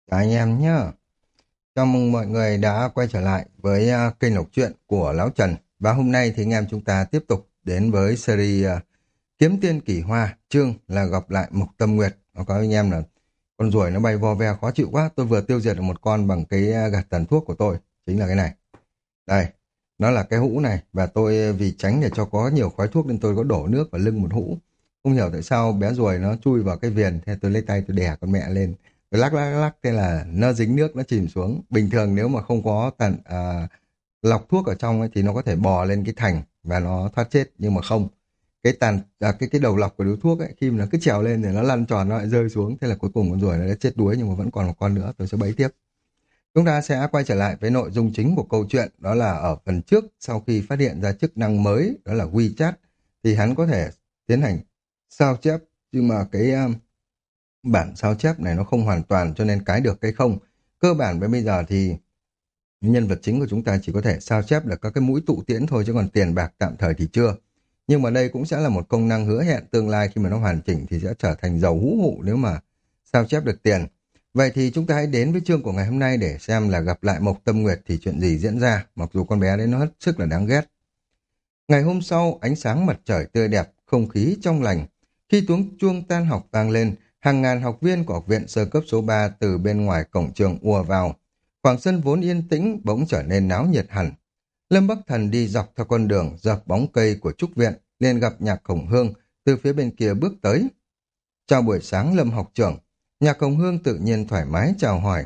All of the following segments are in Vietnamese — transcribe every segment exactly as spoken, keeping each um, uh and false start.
Chào anh em nhé. Chào mừng mọi người đã quay trở lại với à, kênh đọc truyện của Lão Trần. Và hôm nay thì anh em chúng ta tiếp tục đến với series à, Kiếm Tiên Kỳ Hoa, chương là gặp lại Mộc Tâm Nguyệt. Nó có anh em là con ruồi nó bay vo ve khó chịu quá. Tôi vừa tiêu diệt được một con bằng cái à, gạt tàn thuốc của tôi. Chính là cái này. Đây, nó là cái hũ này. Và tôi à, vì tránh để cho có nhiều khói thuốc nên tôi có đổ nước vào lưng một hũ. Không hiểu tại sao bé ruồi nó chui vào cái viền. Thế tôi lấy tay tôi đè con mẹ lên. Tôi lắc lắc lắc thế là nó dính nước nó chìm xuống. Bình thường nếu mà không có tàn à, lọc thuốc ở trong ấy, thì nó có thể bò lên cái thành và nó thoát chết, nhưng mà không. Cái tàn à, cái cái đầu lọc của điếu thuốc ấy, khi mà nó cứ trèo lên thì nó lăn tròn nó lại rơi xuống, thế là cuối cùng con ruồi nó đã chết đuối, nhưng mà vẫn còn một con nữa, tôi sẽ bẫy tiếp. Chúng ta sẽ quay trở lại với nội dung chính của câu chuyện, đó là ở phần trước, sau khi phát hiện ra chức năng mới đó là WeChat, thì hắn có thể tiến hành sao chép, nhưng mà cái um, bản sao chép này nó không hoàn toàn, cho nên cái được cái không. Cơ bản với bây giờ thì nhân vật chính của chúng ta chỉ có thể sao chép được các cái mũi tụ tiễn thôi, chứ còn tiền bạc tạm thời thì chưa. Nhưng mà đây cũng sẽ là một công năng hứa hẹn tương lai khi mà nó hoàn chỉnh thì sẽ trở thành giàu hũ hụ nếu mà sao chép được tiền. Vậy thì chúng ta hãy đến với chương của ngày hôm nay để xem là gặp lại Mộc Tâm Nguyệt thì chuyện gì diễn ra, mặc dù con bé đấy nó hết sức là đáng ghét. Ngày hôm sau, ánh sáng mặt trời tươi đẹp, không khí trong lành. Khi tiếng chuông tan học vang lên, hàng ngàn học viên của học viện sơ cấp số ba từ bên ngoài cổng trường ùa vào. Khoảng sân vốn yên tĩnh bỗng trở nên náo nhiệt hẳn. Lâm Bắc Thần đi dọc theo con đường dọc bóng cây của trúc viện, liền gặp Nhạc Hồng Hương từ phía bên kia bước tới. Chào buổi sáng Lâm học trưởng. Nhạc Hồng Hương tự nhiên thoải mái chào hỏi.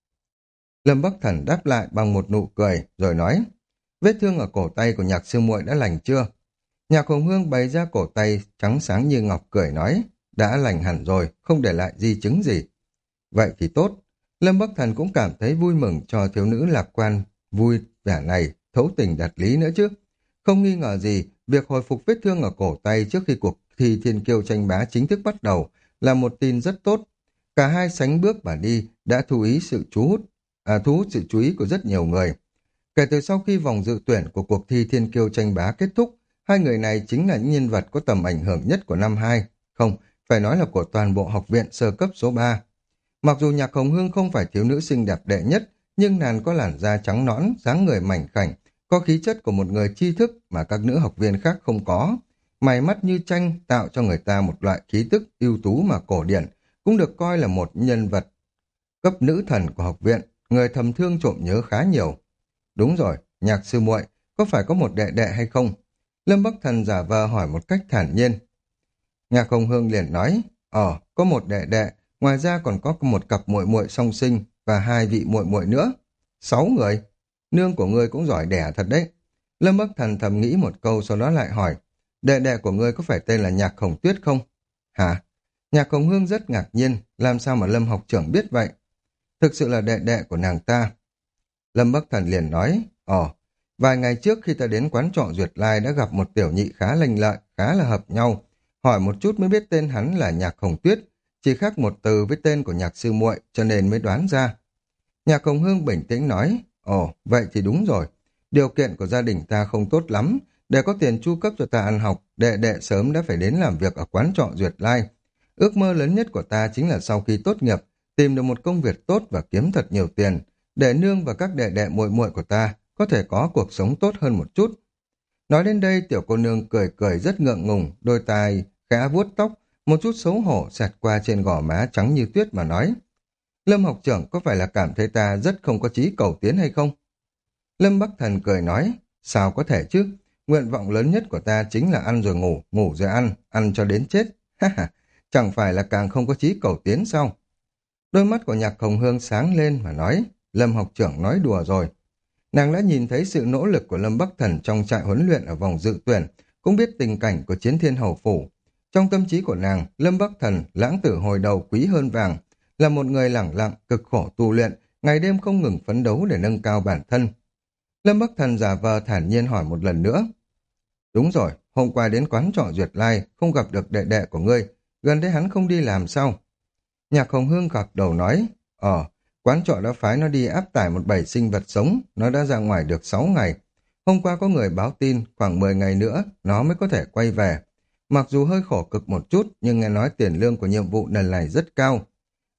Lâm Bắc Thần đáp lại bằng một nụ cười, rồi nói: vết thương ở cổ tay của Nhạc sư muội đã lành chưa? Nhạc Hồng Hương bày ra cổ tay trắng sáng như ngọc, cười nói: đã lành hẳn rồi, không để lại di chứng gì. Vậy thì tốt. Lâm Bắc Thần cũng cảm thấy vui mừng cho thiếu nữ lạc quan vui vẻ này, thấu tình đạt lý nữa chứ. Không nghi ngờ gì, việc hồi phục vết thương ở cổ tay trước khi cuộc thi thiên kiêu tranh bá chính thức bắt đầu là một tin rất tốt. Cả hai sánh bước mà đi đã thu ý sự chú hút, à, thu hút sự chú ý của rất nhiều người. Kể từ sau khi vòng dự tuyển của cuộc thi thiên kiêu tranh bá kết thúc, hai người này chính là những nhân vật có tầm ảnh hưởng nhất của năm hai, không, phải nói là của toàn bộ học viện sơ cấp số ba. Mặc dù Nhạc Hồng Hương không phải thiếu nữ xinh đẹp đệ nhất, nhưng nàng có làn da trắng nõn, dáng người mảnh khảnh, có khí chất của một người tri thức mà các nữ học viên khác không có. Mày mắt như tranh tạo cho người ta một loại khí tức ưu tú mà cổ điển, cũng được coi là một nhân vật cấp nữ thần của học viện, người thầm thương trộm nhớ khá nhiều. Đúng rồi, Nhạc sư muội, có phải có một đệ đệ hay không? Lâm Bắc Thần giả vờ hỏi một cách thản nhiên. Nhạc Hồng Hương liền nói: Ờ, có một đệ đệ, ngoài ra còn có một cặp muội muội song sinh và hai vị muội muội nữa. Sáu người. Nương của ngươi cũng giỏi đẻ thật đấy. Lâm Bắc Thần thầm nghĩ một câu, sau đó lại hỏi: đệ đệ của ngươi có phải tên là Nhạc Hồng Tuyết không? Hả? Nhạc Hồng Hương rất ngạc nhiên, làm sao mà Lâm học trưởng biết vậy? Thực sự là đệ đệ của nàng ta. Lâm Bắc Thần liền nói: Ồ, vài ngày trước khi ta đến quán trọ Duyệt Lai đã gặp một tiểu nhị khá lành lợi, khá là hợp nhau. Hỏi một chút mới biết tên hắn là Nhạc Hồng Tuyết, chỉ khác một từ với tên của Nhạc sư muội, cho nên mới đoán ra. Nhạc Hồng Hương bình tĩnh nói: Ồ, vậy thì đúng rồi. Điều kiện của gia đình ta không tốt lắm. Để có tiền chu cấp cho ta ăn học, đệ đệ sớm đã phải đến làm việc ở quán trọ Duyệt Lai. Ước mơ lớn nhất của ta chính là sau khi tốt nghiệp, tìm được một công việc tốt và kiếm thật nhiều tiền, để nương và các đệ đệ muội muội của ta có thể có cuộc sống tốt hơn một chút. Nói đến đây, tiểu cô nương cười cười rất ngượng ngùng, đôi tai khẽ vuốt tóc, một chút xấu hổ xẹt qua trên gò má trắng như tuyết mà nói: Lâm học trưởng có phải là cảm thấy ta rất không có chí cầu tiến hay không? Lâm Bắc Thần cười nói: sao có thể chứ, nguyện vọng lớn nhất của ta chính là ăn rồi ngủ, ngủ rồi ăn, ăn cho đến chết. Ha ha, chẳng phải là càng không có chí cầu tiến sao? Đôi mắt của Nhạc Hồng Hương sáng lên mà nói: Lâm học trưởng nói đùa rồi. Nàng đã nhìn thấy sự nỗ lực của Lâm Bắc Thần trong trại huấn luyện ở vòng dự tuyển, cũng biết tình cảnh của Chiến Thiên Hầu Phủ. Trong tâm trí của nàng, Lâm Bắc Thần, lãng tử hồi đầu quý hơn vàng, là một người lẳng lặng, cực khổ tu luyện, ngày đêm không ngừng phấn đấu để nâng cao bản thân. Lâm Bắc Thần giả vờ thản nhiên hỏi một lần nữa: đúng rồi, hôm qua đến quán trọ Duyệt Lai, không gặp được đệ đệ của ngươi, gần đây hắn không đi làm sao? Nhạc Hồng Hương gật đầu nói: Ờ, quán trọ đã phái nó đi áp tải một bầy sinh vật sống, nó đã ra ngoài được sáu ngày. Hôm qua có người báo tin, khoảng mười ngày nữa, nó mới có thể quay về. Mặc dù hơi khổ cực một chút, nhưng nghe nói tiền lương của nhiệm vụ lần này rất cao.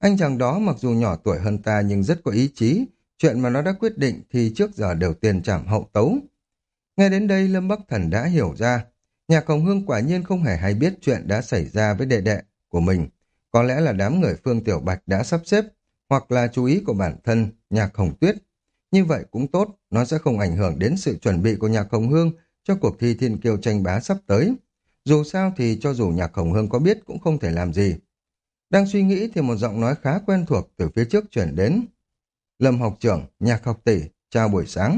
Anh chàng đó mặc dù nhỏ tuổi hơn ta nhưng rất có ý chí, chuyện mà nó đã quyết định thì trước giờ đều tiền trảm hậu tấu. Nghe đến đây Lâm Bắc Thần đã hiểu ra, Nhạc Hồng Hương quả nhiên không hề hay biết chuyện đã xảy ra với đệ đệ của mình. Có lẽ là đám người Phương Tiểu Bạch đã sắp xếp, hoặc là chú ý của bản thân Nhạc Hồng Tuyết. Như vậy cũng tốt, nó sẽ không ảnh hưởng đến sự chuẩn bị của Nhạc Hồng Hương cho cuộc thi thiên kiêu tranh bá sắp tới. Dù sao thì cho dù Nhạc Hồng Hương có biết cũng không thể làm gì. Đang suy nghĩ thì một giọng nói khá quen thuộc từ phía trước chuyển đến. Lâm học trưởng, Nhạc học tỷ, chào buổi sáng.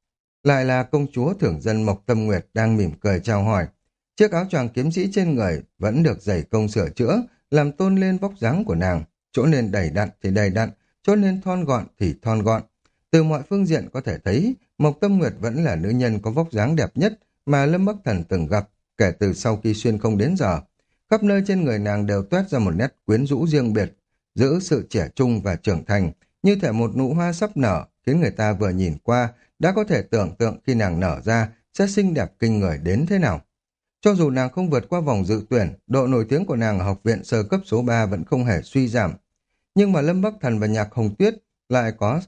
Lại là công chúa thưởng dân Mộc Tâm Nguyệt đang mỉm cười chào hỏi. Chiếc áo choàng kiếm sĩ trên người vẫn được dày công sửa chữa, làm tôn lên vóc dáng của nàng. Chỗ nên đầy đặn thì đầy đặn, chỗ nên thon gọn thì thon gọn. Từ mọi phương diện có thể thấy, Mộc Tâm Nguyệt vẫn là nữ nhân có vóc dáng đẹp nhất mà Lâm Bắc Thần từng gặp, kể từ sau khi xuyên không đến giờ. Khắp nơi trên người nàng đều toát ra một nét quyến rũ riêng biệt, giữ sự trẻ trung và trưởng thành, như thể một nụ hoa sắp nở, khiến người ta vừa nhìn qua đã có thể tưởng tượng khi nàng nở ra sẽ xinh đẹp kinh người đến thế nào. Cho dù nàng không vượt qua vòng dự tuyển, độ nổi tiếng của nàng ở học viện sơ cấp số ba vẫn không hề suy giảm. Nhưng mà Lâm Bắc Thần và Nhạc Hồng Tuyết lại có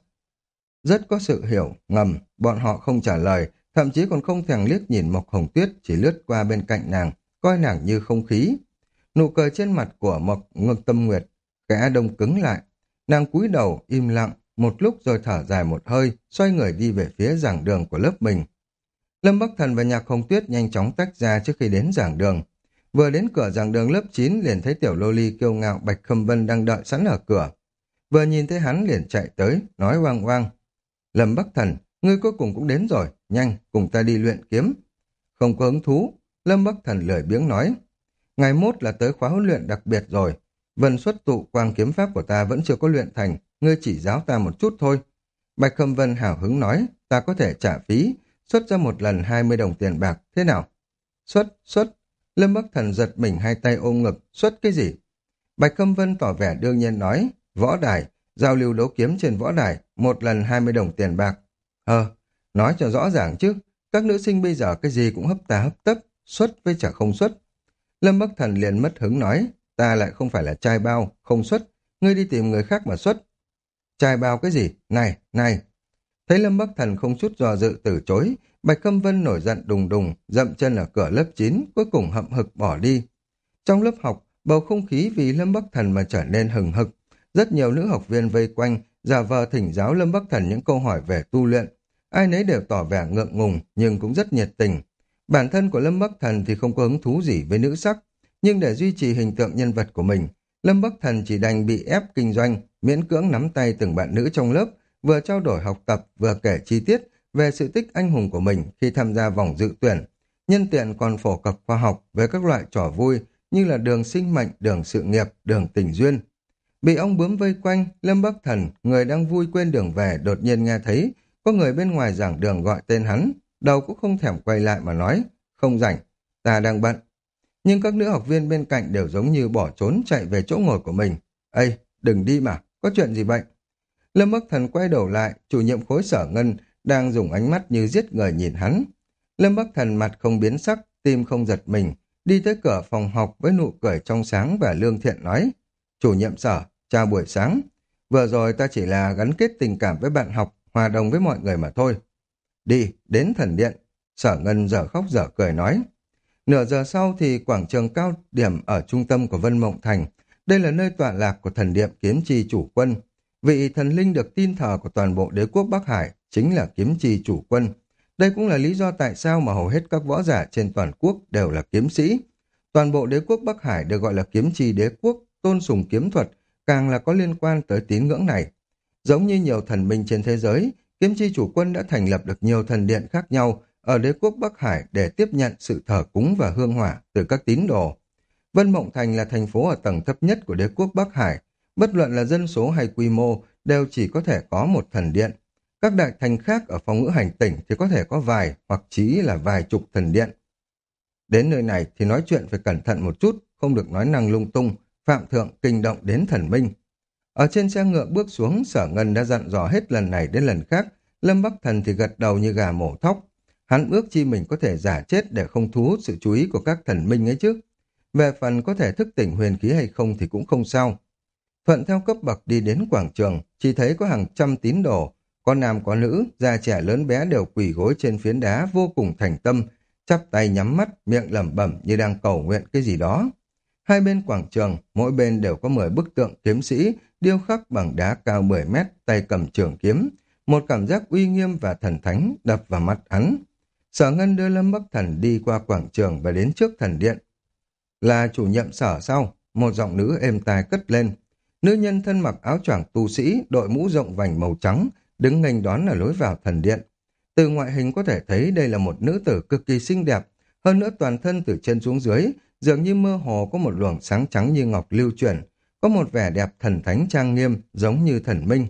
rất có sự hiểu ngầm, bọn họ không trả lời, thậm chí còn không thèm liếc nhìn Mộc Hồng Tuyết, chỉ lướt qua bên cạnh nàng, coi nàng như không khí. Nụ cười trên mặt của Mộc Ngực Tâm Nguyệt khẽ đông cứng lại. Nàng cúi đầu im lặng một lúc rồi thở dài một hơi, xoay người đi về phía giảng đường của lớp mình. Lâm Bắc Thần và Nhạc Hồng Tuyết nhanh chóng tách ra trước khi đến giảng đường. Vừa đến cửa giảng đường lớp chín liền thấy tiểu lô ly kiêu ngạo Bạch Khâm Vân đang đợi sẵn ở cửa. Vừa nhìn thấy hắn liền chạy tới, nói oang oang. Lâm Bắc Thần, ngươi cuối cùng cũng đến rồi, nhanh, cùng ta đi luyện kiếm. Không có hứng thú, Lâm Bắc Thần lười biếng nói. Ngày mốt là tới khóa huấn luyện đặc biệt rồi. Vân xuất tụ quang kiếm pháp của ta vẫn chưa có luyện thành, ngươi chỉ giáo ta một chút thôi. Bạch Khâm Vân hào hứng nói, ta có thể trả phí, xuất ra một lần hai mươi đồng tiền bạc, thế nào? Xuất, xuất. Lâm Bắc Thần giật mình hai tay ôm ngực, xuất cái gì? Bạch Khâm Vân tỏ vẻ đương nhiên nói, võ đài, giao lưu đấu kiếm trên võ đài, một lần hai mươi đồng tiền bạc. Ờ, nói cho rõ ràng chứ, các nữ sinh bây giờ cái gì cũng hấp tà hấp tấp, xuất với chả không xuất. Lâm Bắc Thần liền mất hứng nói, ta lại không phải là trai bao, không xuất, ngươi đi tìm người khác mà xuất. Trai bao cái gì? Này, này. Thấy Lâm Bắc Thần không chút do dự từ chối, Bạch Khâm Vân nổi giận đùng đùng, dậm chân ở cửa lớp chín, cuối cùng hậm hực bỏ đi. Trong lớp học, bầu không khí vì Lâm Bắc Thần mà trở nên hừng hực. Rất nhiều nữ học viên vây quanh, giả vờ thỉnh giáo Lâm Bắc Thần những câu hỏi về tu luyện. Ai nấy đều tỏ vẻ ngượng ngùng, nhưng cũng rất nhiệt tình. Bản thân của Lâm Bắc Thần thì không có hứng thú gì với nữ sắc, nhưng để duy trì hình tượng nhân vật của mình, Lâm Bắc Thần chỉ đành bị ép kinh doanh, miễn cưỡng nắm tay từng bạn nữ trong lớp, vừa trao đổi học tập, vừa kể chi tiết về sự tích anh hùng của mình khi tham gia vòng dự tuyển. Nhân tiện còn phổ cập khoa học về các loại trò vui như là đường sinh mệnh, đường sự nghiệp, đường tình duyên. Bị ong bướm vây quanh, Lâm Bắc Thần, người đang vui quên đường về, đột nhiên nghe thấy có người bên ngoài giảng đường gọi tên hắn, đầu cũng không thèm quay lại mà nói, không rảnh, ta đang bận. Nhưng các nữ học viên bên cạnh đều giống như bỏ trốn chạy về chỗ ngồi của mình. Ây, đừng đi mà, có chuyện gì vậy? Lâm Bắc Thần quay đầu lại, chủ nhiệm khối Sở Ngân đang dùng ánh mắt như giết người nhìn hắn. Lâm Bắc Thần mặt không biến sắc, tim không giật mình, đi tới cửa phòng học với nụ cười trong sáng và lương thiện nói, chủ nhiệm Sở, chào buổi sáng. Vừa rồi ta chỉ là gắn kết tình cảm với bạn học, hòa đồng với mọi người mà thôi. Đi, đến thần điện. Sở Ngân dở khóc dở cười nói. Nửa giờ sau thì quảng trường cao điểm ở trung tâm của Vân Mộng Thành. Đây là nơi tọa lạc của thần điện kiếm chi chủ quân. Vị thần linh được tin thờ của toàn bộ đế quốc Bắc Hải chính là kiếm chi chủ quân. Đây cũng là lý do tại sao mà hầu hết các võ giả trên toàn quốc đều là kiếm sĩ. Toàn bộ đế quốc Bắc Hải được gọi là kiếm chi đế quốc, tôn sùng kiếm thuật, càng là có liên quan tới tín ngưỡng này. Giống như nhiều thần minh trên thế giới, kiếm chi chủ quân đã thành lập được nhiều thần điện khác nhau ở đế quốc Bắc Hải để tiếp nhận sự thờ cúng và hương hỏa từ các tín đồ. Vân Mộng Thành là thành phố ở tầng thấp nhất của đế quốc Bắc Hải, bất luận là dân số hay quy mô đều chỉ có thể có một thần điện. Các đại thành khác ở phong ngữ hành tỉnh thì có thể có vài hoặc chí là vài chục thần điện. Đến nơi này thì nói chuyện phải cẩn thận một chút, không được nói năng lung tung, phạm thượng kinh động đến thần minh. Ở trên xe ngựa bước xuống, Sở Ngân đã dặn dò hết lần này đến lần khác, Lâm Bắc Thần thì gật đầu như gà mổ thóc. Hắn ước chi mình có thể giả chết để không thu hút sự chú ý của các thần minh ấy chứ. Về phần có thể thức tỉnh huyền khí hay không thì cũng không sao. Thuận theo cấp bậc đi đến quảng trường, chỉ thấy có hàng trăm tín đồ, có nam có nữ, già trẻ lớn bé đều quỳ gối trên phiến đá vô cùng thành tâm, chắp tay nhắm mắt, miệng lẩm bẩm như đang cầu nguyện cái gì đó. Hai bên quảng trường, mỗi bên đều có mười bức tượng kiếm sĩ, điêu khắc bằng đá cao mười mét, tay cầm trường kiếm. Một cảm giác uy nghiêm và thần thánh đập vào mắt hắn. Sở Ngân đưa Lâm Bắc Thần đi qua quảng trường và đến trước thần điện. Là chủ nhiệm sở sau, một giọng nữ êm tai cất lên. Nữ nhân thân mặc áo choàng tu sĩ, đội mũ rộng vành màu trắng, đứng nghênh đón ở lối vào thần điện. Từ ngoại hình có thể thấy đây là một nữ tử cực kỳ xinh đẹp, hơn nữa toàn thân từ trên xuống dưới, dường như mơ hồ có một luồng sáng trắng như ngọc lưu chuyển, có một vẻ đẹp thần thánh trang nghiêm, giống như thần minh.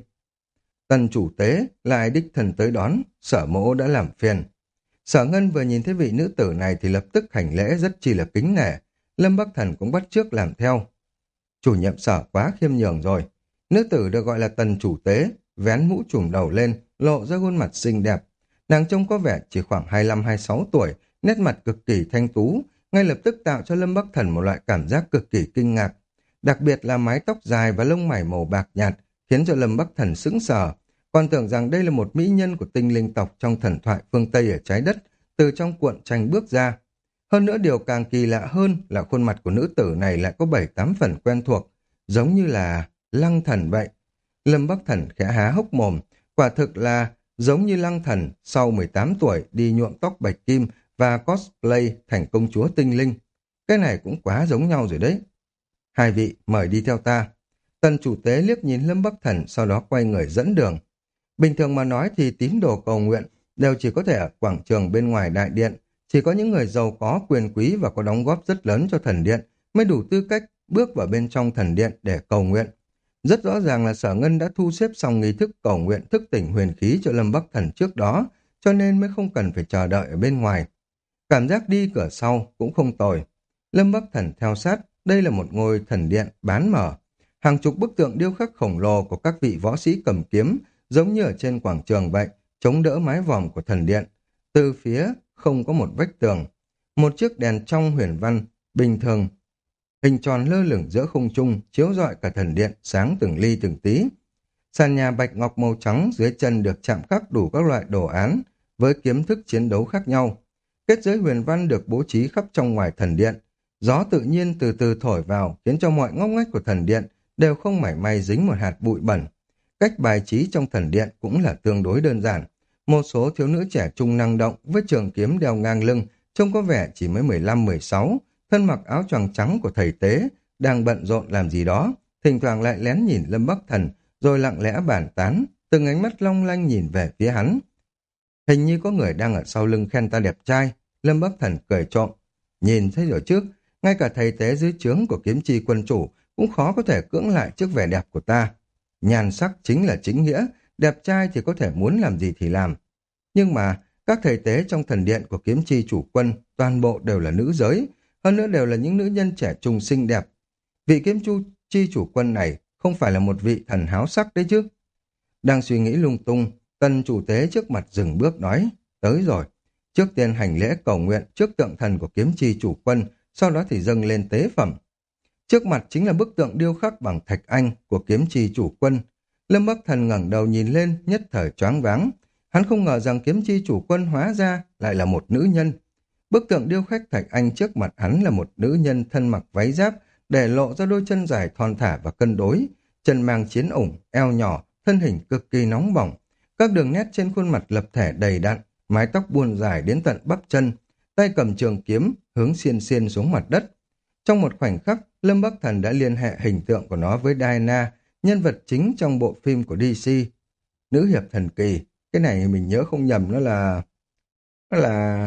Tần chủ tế, lại đích thần tới đón, sở mỗ đã làm phiền. Sở Ngân vừa nhìn thấy vị nữ tử này thì lập tức hành lễ rất chi là kính nể. Lâm Bắc Thần cũng bắt chước làm theo. Chủ nhiệm sở quá khiêm nhường rồi. Nữ tử được gọi là tần chủ tế, vén mũ trùm đầu lên, lộ ra khuôn mặt xinh đẹp. Nàng trông có vẻ chỉ khoảng hai mươi lăm hai mươi sáu tuổi, nét mặt cực kỳ thanh tú, ngay lập tức tạo cho Lâm Bắc Thần một loại cảm giác cực kỳ kinh ngạc. Đặc biệt là mái tóc dài và lông mày màu bạc nhạt, khiến cho Lâm Bắc Thần sững sờ, còn tưởng rằng đây là một mỹ nhân của tinh linh tộc trong thần thoại phương Tây ở trái đất, từ trong cuộn tranh bước ra. Hơn nữa điều càng kỳ lạ hơn là khuôn mặt của nữ tử này lại có bảy tám phần quen thuộc, giống như là Lăng Thần vậy. Lâm Bắc Thần khẽ há hốc mồm, quả thực là giống như Lăng Thần sau mười tám tuổi đi nhuộm tóc bạch kim và cosplay thành công chúa tinh linh. Cái này cũng quá giống nhau rồi đấy. Hai vị, mời đi theo ta. Tần chủ tế liếc nhìn Lâm Bắc Thần, sau đó quay người dẫn đường. Bình thường mà nói thì tín đồ cầu nguyện đều chỉ có thể ở quảng trường bên ngoài đại điện. Chỉ có những người giàu có, quyền quý và có đóng góp rất lớn cho thần điện mới đủ tư cách bước vào bên trong thần điện để cầu nguyện. Rất rõ ràng là Sở Ngân đã thu xếp xong nghi thức cầu nguyện thức tỉnh huyền khí cho Lâm Bắc Thần trước đó, cho nên mới không cần phải chờ đợi ở bên ngoài. Cảm giác đi cửa sau cũng không tồi. Lâm Bắc Thần theo sát, đây là một ngôi thần điện bán mở. Hàng chục bức tượng điêu khắc khổng lồ của các vị võ sĩ cầm kiếm, giống như ở trên quảng trường vậy, chống đỡ mái vòm của thần điện. Từ phía không có một vách tường. Một chiếc đèn trong huyền văn, bình thường, hình tròn lơ lửng giữa không trung, chiếu rọi cả thần điện, sáng từng ly từng tí. Sàn nhà bạch ngọc màu trắng dưới chân được chạm khắc đủ các loại đồ án, với kiếm thức chiến đấu khác nhau. Kết giới huyền văn được bố trí khắp trong ngoài thần điện. Gió tự nhiên từ từ thổi vào, khiến cho mọi ngóc ngách của thần điện đều không mảy may dính một hạt bụi bẩn. Cách bài trí trong thần điện cũng là tương đối đơn giản. Một số thiếu nữ trẻ trung năng động với trường kiếm đeo ngang lưng, trông có vẻ chỉ mới mười lăm mười sáu, thân mặc áo choàng trắng của thầy tế, đang bận rộn làm gì đó, thỉnh thoảng lại lén nhìn Lâm Bắc Thần, rồi lặng lẽ bàn tán, từng ánh mắt long lanh nhìn về phía hắn. Hình như có người đang ở sau lưng khen ta đẹp trai. Lâm Bắc Thần cười trộm. Nhìn thấy rồi trước, ngay cả thầy tế dưới trướng của kiếm chi quân chủ cũng khó có thể cưỡng lại trước vẻ đẹp của ta. Nhan sắc chính là chính nghĩa, đẹp trai thì có thể muốn làm gì thì làm. Nhưng mà các thầy tế trong thần điện của kiếm chi chủ quân toàn bộ đều là nữ giới, hơn nữa đều là những nữ nhân trẻ trung xinh đẹp. Vị kiếm chu chi chủ quân này không phải là một vị thần háo sắc đấy chứ. Đang suy nghĩ lung tung, tần chủ tế trước mặt dừng bước nói, tới rồi. Trước tiên hành lễ cầu nguyện trước tượng thần của kiếm chi chủ quân, sau đó thì dâng lên tế phẩm. Trước mặt chính là bức tượng điêu khắc bằng thạch anh của kiếm chi chủ quân. Lâm Bắc Thần ngẩng đầu nhìn lên, nhất thời choáng váng. Hắn không ngờ rằng kiếm chi chủ quân hóa ra lại là một nữ nhân. Bức tượng điêu khắc thạch anh trước mặt hắn là một nữ nhân thân mặc váy giáp, để lộ ra đôi chân dài thon thả và cân đối, chân mang chiến ủng, eo nhỏ, thân hình cực kỳ nóng bỏng. Các đường nét trên khuôn mặt lập thể đầy đặn, mái tóc buôn dài đến tận bắp chân, tay cầm trường kiếm hướng xiên xiên xuống mặt đất. Trong một khoảnh khắc, Lâm Bắc Thần đã liên hệ hình tượng của nó với Diana, nhân vật chính trong bộ phim của đê xê. Nữ hiệp thần kỳ, cái này mình nhớ không nhầm nó là nó là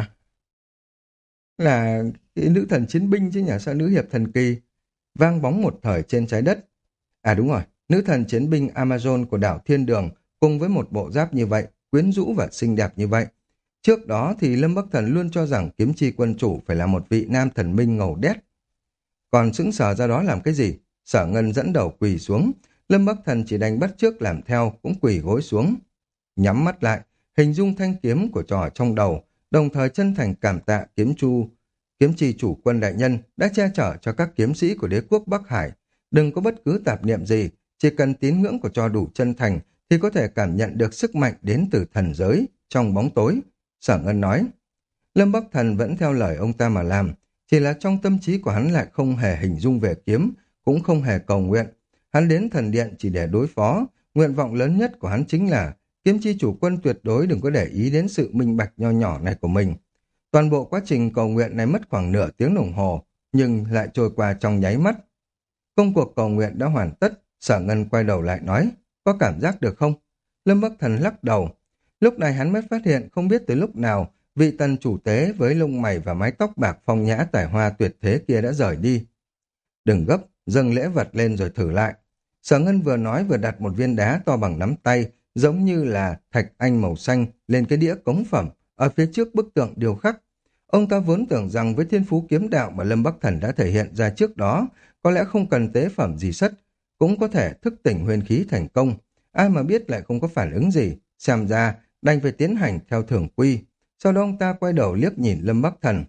là cái nữ thần chiến binh chứ nhỉ, sao nữ hiệp thần kỳ, vang bóng một thời trên trái đất. À đúng rồi, nữ thần chiến binh Amazon của đảo Thiên Đường cùng với một bộ giáp như vậy, quyến rũ và xinh đẹp như vậy. Trước đó thì Lâm Bắc Thần luôn cho rằng kiếm chi quân chủ phải là một vị nam thần minh ngầu đét. Còn sững sờ ra đó làm cái gì? Sở Ngân dẫn đầu quỳ xuống, Lâm Bắc Thần chỉ đành bắt chước làm theo, cũng quỳ gối xuống. Nhắm mắt lại, hình dung thanh kiếm của trò trong đầu, đồng thời chân thành cảm tạ kiếm chu, kiếm chi chủ quân đại nhân đã che chở cho các kiếm sĩ của đế quốc Bắc Hải, Đừng có bất cứ tạp niệm gì, chỉ cần tín ngưỡng của trò đủ chân thành thì có thể cảm nhận được sức mạnh đến từ thần giới, trong bóng tối. Sở Ngân nói, Lâm Bắc Thần vẫn theo lời ông ta mà làm, chỉ là trong tâm trí của hắn lại không hề hình dung về kiếm, cũng không hề cầu nguyện. Hắn đến thần điện chỉ để đối phó, nguyện vọng lớn nhất của hắn chính là kiếm chi chủ quân tuyệt đối đừng có để ý đến sự minh bạch nho nhỏ này của mình. Toàn bộ quá trình cầu nguyện này mất khoảng nửa tiếng đồng hồ, nhưng lại trôi qua trong nháy mắt. Công cuộc cầu nguyện đã hoàn tất, Sở Ngân quay đầu lại nói, có cảm giác được không? Lâm Bắc Thần lắc đầu. Lúc này hắn mới phát hiện không biết từ lúc nào, vị tần chủ tế với lông mày và mái tóc bạc phong nhã tài hoa tuyệt thế kia đã rời đi. Đừng gấp, dâng lễ vật lên rồi thử lại. Sở Ngân vừa nói vừa đặt một viên đá to bằng nắm tay, giống như là thạch anh màu xanh lên cái đĩa cống phẩm ở phía trước bức tượng điêu khắc. Ông ta vốn tưởng rằng với thiên phú kiếm đạo mà Lâm Bắc Thần đã thể hiện ra trước đó, có lẽ không cần tế phẩm gì sất, cũng có thể thức tỉnh huyền khí thành công. Ai mà biết lại không có phản ứng gì, xem ra đành phải tiến hành theo thường quy. Sau đó ông ta quay đầu liếc nhìn Lâm Bắc Thần.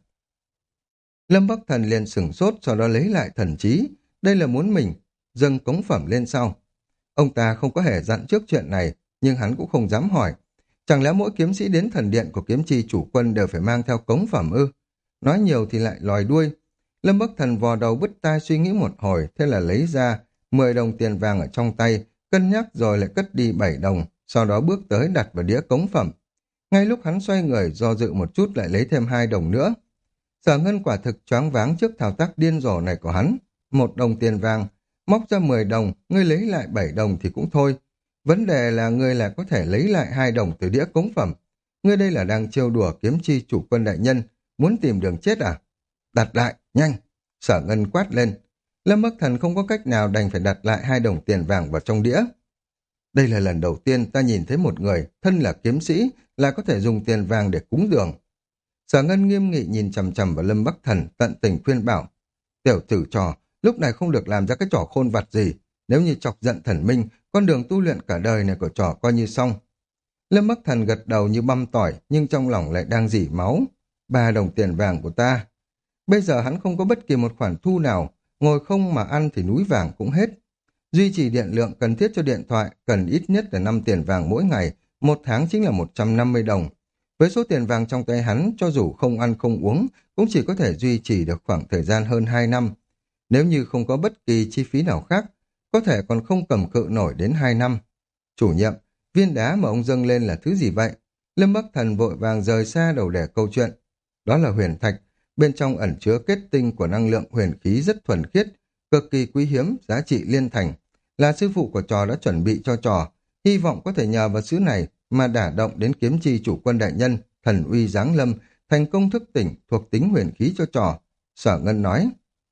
Lâm Bắc Thần liền sửng sốt, sau đó lấy lại thần trí. Đây là muốn mình dâng cống phẩm lên sau. Ông ta không có hề dặn trước chuyện này, nhưng hắn cũng không dám hỏi. Chẳng lẽ mỗi kiếm sĩ đến thần điện của kiếm chi chủ quân đều phải mang theo cống phẩm ư? Nói nhiều thì lại lòi đuôi. Lâm Bắc Thần vò đầu bứt tai suy nghĩ một hồi, thế là lấy ra mười đồng tiền vàng ở trong tay, cân nhắc rồi lại cất đi bảy đồng, sau đó bước tới đặt vào đĩa cống phẩm. Ngay lúc hắn xoay người do dự một chút lại lấy thêm hai đồng nữa. Sở Ngân quả thực choáng váng trước thao tác điên rồ này của hắn. Một đồng tiền vàng, móc ra mười đồng, ngươi lấy lại bảy đồng thì cũng thôi. Vấn đề là ngươi lại có thể lấy lại hai đồng từ đĩa cống phẩm. Ngươi đây là đang trêu đùa kiếm chi chủ quân đại nhân, muốn tìm đường chết à? Đặt lại, nhanh! Sở Ngân quát lên. Lâm Bắc Thần không có cách nào đành phải đặt lại hai đồng tiền vàng vào trong đĩa. Đây là lần đầu tiên ta nhìn thấy một người, thân là kiếm sĩ, lại có thể dùng tiền vàng để cúng dường. Sở Ngân nghiêm nghị nhìn chằm chằm vào Lâm Bắc Thần, tận tình khuyên bảo. Tiểu tử trò, lúc này không được làm ra cái trò khôn vặt gì. Nếu như chọc giận thần minh, con đường tu luyện cả đời này của trò coi như xong. Lâm Bắc Thần gật đầu như băm tỏi, nhưng trong lòng lại đang rỉ máu. Ba đồng tiền vàng của ta. Bây giờ hắn không có bất kỳ một khoản thu nào, ngồi không mà ăn thì núi vàng cũng hết. Duy trì điện lượng cần thiết cho điện thoại cần ít nhất là năm tiền vàng mỗi ngày, một tháng chính là một trăm năm mươi đồng. Với số tiền vàng trong tay hắn, cho dù không ăn không uống, cũng chỉ có thể duy trì được khoảng thời gian hơn hai năm. Nếu như không có bất kỳ chi phí nào khác, có thể còn không cầm cự nổi đến hai năm. Chủ nhiệm, viên đá mà ông dâng lên là thứ gì vậy? Lâm Bắc Thần vội vàng rời xa đầu đẻ câu chuyện. Đó là huyền thạch, bên trong ẩn chứa kết tinh của năng lượng huyền khí rất thuần khiết, cực kỳ quý hiếm, giá trị liên thành. Là sư phụ của trò đã chuẩn bị cho trò, hy vọng có thể nhờ vào sứ này mà đả động đến kiếm chi chủ quân đại nhân, thần uy giáng lâm, thành công thức tỉnh thuộc tính huyền khí cho trò. Sở Ngân nói,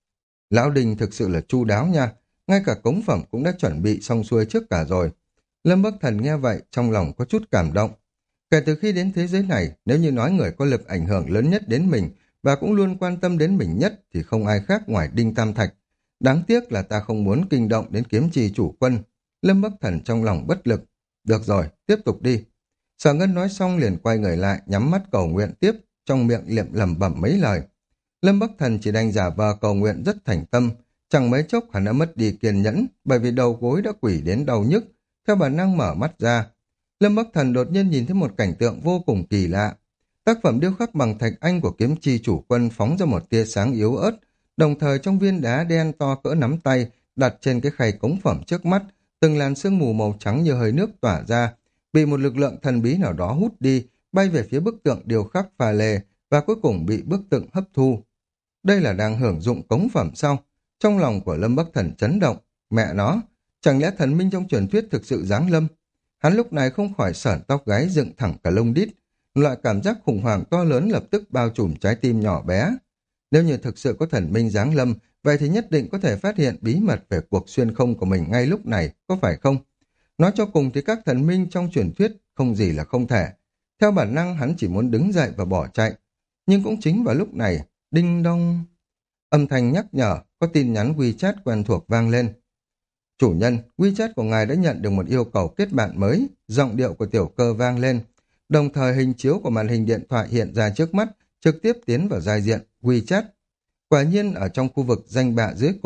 Lão Đình thực sự là chu đáo nha, ngay cả cống phẩm cũng đã chuẩn bị xong xuôi trước cả rồi. Lâm Bắc Thần nghe vậy, trong lòng có chút cảm động. Kể từ khi đến thế giới này, nếu như nói người có lực ảnh hưởng lớn nhất đến mình và cũng luôn quan tâm đến mình nhất thì không ai khác ngoài Đinh Tam Thạch. Đáng tiếc là ta không muốn kinh động đến kiếm trì chủ quân. Lâm Bắc Thần trong lòng bất lực. Được rồi, tiếp tục đi. Sở Ngân nói xong liền quay người lại, nhắm mắt cầu nguyện tiếp, trong miệng liệm lẩm bẩm mấy lời. Lâm Bắc Thần chỉ đành giả vờ cầu nguyện rất thành tâm. Chẳng mấy chốc hắn đã mất đi kiên nhẫn, bởi vì đầu gối đã quỷ đến đau nhức. Theo bản năng mở mắt ra, Lâm Bắc Thần đột nhiên nhìn thấy một cảnh tượng vô cùng kỳ lạ. Tác phẩm điêu khắc bằng thạch anh của kiếm chi chủ quân phóng ra một tia sáng yếu ớt, đồng thời trong viên đá đen to cỡ nắm tay đặt trên cái khay cống phẩm trước mắt, từng làn sương mù màu trắng như hơi nước tỏa ra, bị một lực lượng thần bí nào đó hút đi, bay về phía bức tượng điêu khắc pha lê và cuối cùng bị bức tượng hấp thu. Đây là đang hưởng dụng cống phẩm sao? Trong lòng của Lâm Bắc Thần chấn động. Mẹ nó, chẳng lẽ thần minh trong truyền thuyết thực sự giáng lâm? Hắn lúc này không khỏi sởn tóc gáy dựng thẳng cả lông đít. Loại cảm giác khủng hoảng to lớn lập tức bao trùm trái tim nhỏ bé. Nếu như thực sự có thần minh giáng lâm, vậy thì nhất định có thể phát hiện bí mật về cuộc xuyên không của mình ngay lúc này, có phải không? Nói cho cùng thì các thần minh trong truyền thuyết không gì là không thể. Theo bản năng hắn chỉ muốn đứng dậy và bỏ chạy. Nhưng cũng chính vào lúc này, đinh đong. Âm thanh nhắc nhở, có tin nhắn WeChat quen thuộc vang lên. Chủ nhân, WeChat của ngài đã nhận được một yêu cầu kết bạn mới, giọng điệu của tiểu cơ vang lên. Đồng thời hình chiếu của màn hình điện thoại hiện ra trước mắt, trực tiếp tiến vào giai diện WeChat. Quả nhiên ở trong khu vực danh bạ dưới cùng,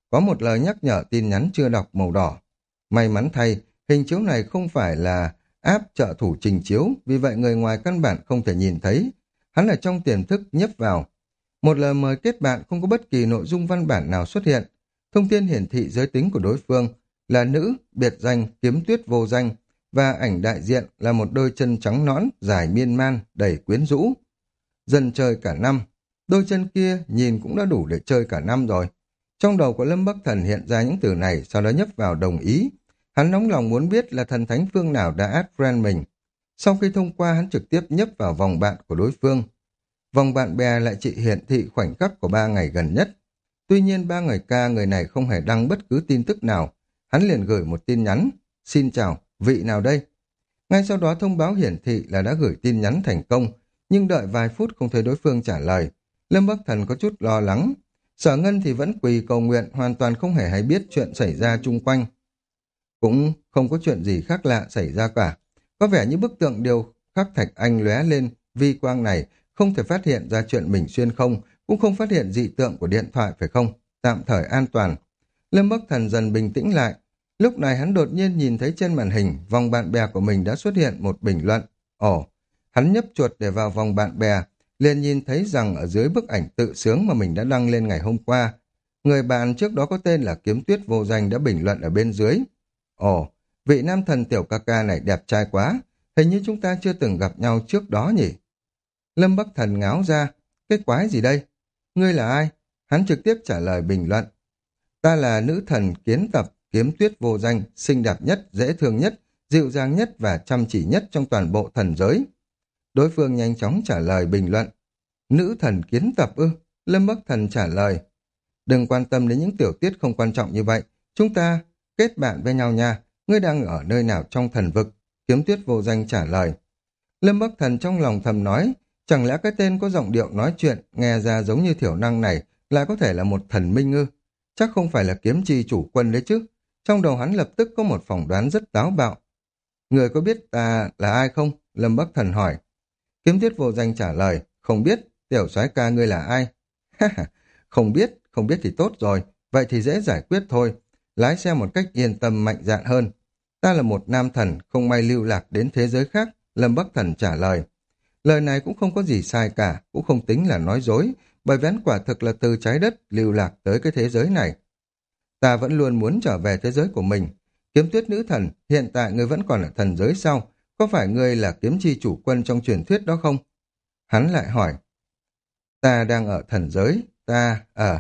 có một lời nhắc nhở tin nhắn chưa đọc màu đỏ. May mắn thay, hình chiếu này không phải là app trợ thủ trình chiếu, vì vậy người ngoài căn bản không thể nhìn thấy. Hắn ở trong tiềm thức nhấp vào. Một lời mời kết bạn không có bất kỳ nội dung văn bản nào xuất hiện. Thông tin hiển thị giới tính của đối phương là nữ, biệt danh, kiếm tuyết vô danh, và ảnh đại diện là một đôi chân trắng nõn, dài miên man, đầy quyến rũ. Dần chơi cả năm, đôi chân kia nhìn cũng đã đủ để chơi cả năm rồi. Trong đầu của Lâm Bắc Thần hiện ra những từ này, sau đó nhấp vào đồng ý. Hắn nóng lòng muốn biết là thần thánh phương nào đã add friend mình. Sau khi thông qua, hắn trực tiếp nhấp vào vòng bạn của đối phương. Vòng bạn bè lại chỉ hiển thị khoảnh khắc của ba ngày gần nhất. Tuy nhiên ba ngày ca người này không hề đăng bất cứ tin tức nào. Hắn liền gửi một tin nhắn. Xin chào, vị nào đây? Ngay sau đó thông báo hiển thị là đã gửi tin nhắn thành công, nhưng đợi vài phút không thấy đối phương trả lời. Lâm Bắc Thần có chút lo lắng. Sở Ngân thì vẫn quỳ cầu nguyện, hoàn toàn không hề hay biết chuyện xảy ra chung quanh. Cũng không có chuyện gì khác lạ xảy ra cả. Có vẻ như bức tượng điều khắc thạch anh lóe lên vi quang này không thể phát hiện ra chuyện mình xuyên không, cũng không phát hiện dị tượng của điện thoại phải không? Tạm thời an toàn. Lâm Bắc Thần dần bình tĩnh lại. Lúc này hắn đột nhiên nhìn thấy trên màn hình vòng bạn bè của mình đã xuất hiện một bình luận. Ồ, hắn nhấp chuột để vào vòng bạn bè, liền nhìn thấy rằng ở dưới bức ảnh tự sướng mà mình đã đăng lên ngày hôm qua, người bạn trước đó có tên là Kiếm Tuyết Vô Danh đã bình luận ở bên dưới. Ồ, vị nam thần tiểu ca ca này đẹp trai quá, hình như chúng ta chưa từng gặp nhau trước đó nhỉ? Lâm Bắc Thần ngáo ra, cái quái gì đây? Ngươi là ai? Hắn trực tiếp trả lời bình luận. Ta là nữ thần kiến tập Kiếm Tuyết Vô Danh, xinh đẹp nhất, dễ thương nhất, dịu dàng nhất và chăm chỉ nhất trong toàn bộ thần giới. Đối phương nhanh chóng trả lời bình luận. Nữ thần kiến tập ư? Lâm Bắc Thần trả lời. Đừng quan tâm đến những tiểu tiết không quan trọng như vậy. Chúng ta kết bạn với nhau nha. Ngươi đang ở nơi nào trong thần vực? Kiếm Tuyết Vô Danh trả lời. Lâm Bắc Thần trong lòng thầm nói, chẳng lẽ cái tên có giọng điệu nói chuyện, nghe ra giống như thiểu năng này, lại có thể là một thần minh ư? Chắc không phải là kiếm chi chủ quân đấy chứ. Trong đầu hắn lập tức có một phỏng đoán rất táo bạo. Người có biết ta là ai không? Lâm Bắc Thần hỏi. Kiếm Tuyết Vô Danh trả lời, không biết, tiểu soái ca ngươi là ai? Không biết, không biết thì tốt rồi, vậy thì dễ giải quyết thôi. Lái xe một cách yên tâm mạnh dạn hơn. Ta là một nam thần, không may lưu lạc đến thế giới khác, Lâm Bắc Thần trả lời. Lời này cũng không có gì sai cả, cũng không tính là nói dối, bởi vì hắn quả thực là từ trái đất lưu lạc tới cái thế giới này. Ta vẫn luôn muốn trở về thế giới của mình. Kiếm Tuyết nữ thần, hiện tại ngươi vẫn còn ở thần giới sao? Có phải ngươi là kiếm chi chủ quân trong truyền thuyết đó không? Hắn lại hỏi. Ta đang ở thần giới, ta, ở,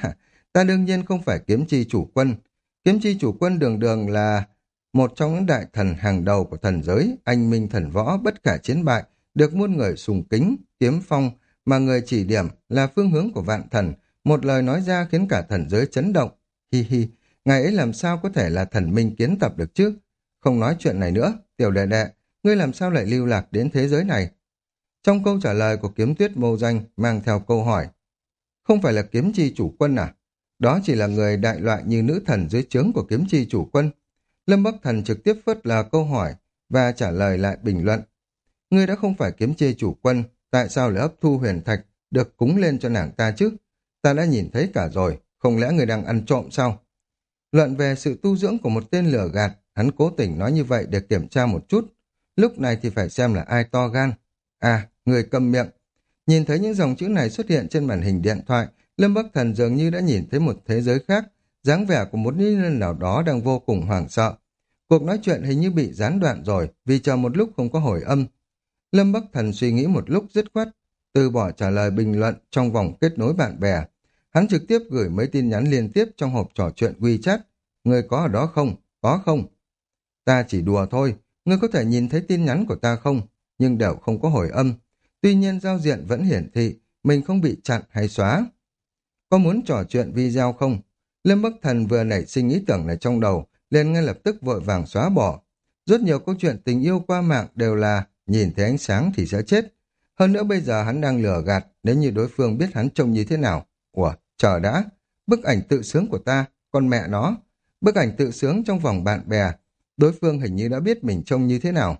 ta đương nhiên không phải kiếm chi chủ quân. Kiếm chi chủ quân đường đường là một trong những đại thần hàng đầu của thần giới, anh minh thần võ, bất khả chiến bại, được muôn người sùng kính, kiếm phong, mà người chỉ điểm là phương hướng của vạn thần. Một lời nói ra khiến cả thần giới chấn động. Hi hi, ngài ấy làm sao có thể là thần minh kiến tập được chứ? Không nói chuyện này nữa, tiểu đệ đệ, ngươi làm sao lại lưu lạc đến thế giới này? Trong câu trả lời của Kiếm Tuyết Vô Danh mang theo câu hỏi. Không phải là kiếm chi chủ quân à? Đó chỉ là người đại loại như nữ thần dưới trướng của kiếm chi chủ quân. Lâm Bắc Thần trực tiếp phớt lờ câu hỏi và trả lời lại bình luận. Ngươi đã không phải kiếm chi chủ quân, tại sao lại hấp thu huyền thạch được cúng lên cho nàng ta chứ? Ta đã nhìn thấy cả rồi, không lẽ người đang ăn trộm sao? Luận về sự tu dưỡng của một tên lừa gạt, hắn cố tình nói như vậy để kiểm tra một chút. Lúc này thì phải xem là ai to gan. À, người cầm miệng. Nhìn thấy những dòng chữ này xuất hiện trên màn hình điện thoại, Lâm Bắc Thần dường như đã nhìn thấy một thế giới khác, dáng vẻ của một nữ nhân nào đó đang vô cùng hoảng sợ. Cuộc nói chuyện hình như bị gián đoạn rồi, vì chờ một lúc không có hồi âm. Lâm Bắc Thần suy nghĩ một lúc dứt khoát, từ bỏ trả lời bình luận trong vòng kết nối bạn bè. Hắn trực tiếp gửi mấy tin nhắn liên tiếp trong hộp trò chuyện WeChat. Người có ở đó không? Có không? Ta chỉ đùa thôi, ngươi có thể nhìn thấy tin nhắn của ta không? Nhưng đều không có hồi âm. Tuy nhiên giao diện vẫn hiển thị, mình không bị chặn hay xóa. Có muốn trò chuyện video không? Lâm Bắc Thần vừa nảy sinh ý tưởng này trong đầu, liền ngay lập tức vội vàng xóa bỏ. Rất nhiều câu chuyện tình yêu qua mạng đều là nhìn thấy ánh sáng thì sẽ chết. Hơn nữa bây giờ hắn đang lừa gạt, nếu như đối phương biết hắn trông như thế nào. Ủa, chờ đã, bức ảnh tự sướng của ta, con mẹ nó. Bức ảnh tự sướng trong vòng bạn bè, đối phương hình như đã biết mình trông như thế nào.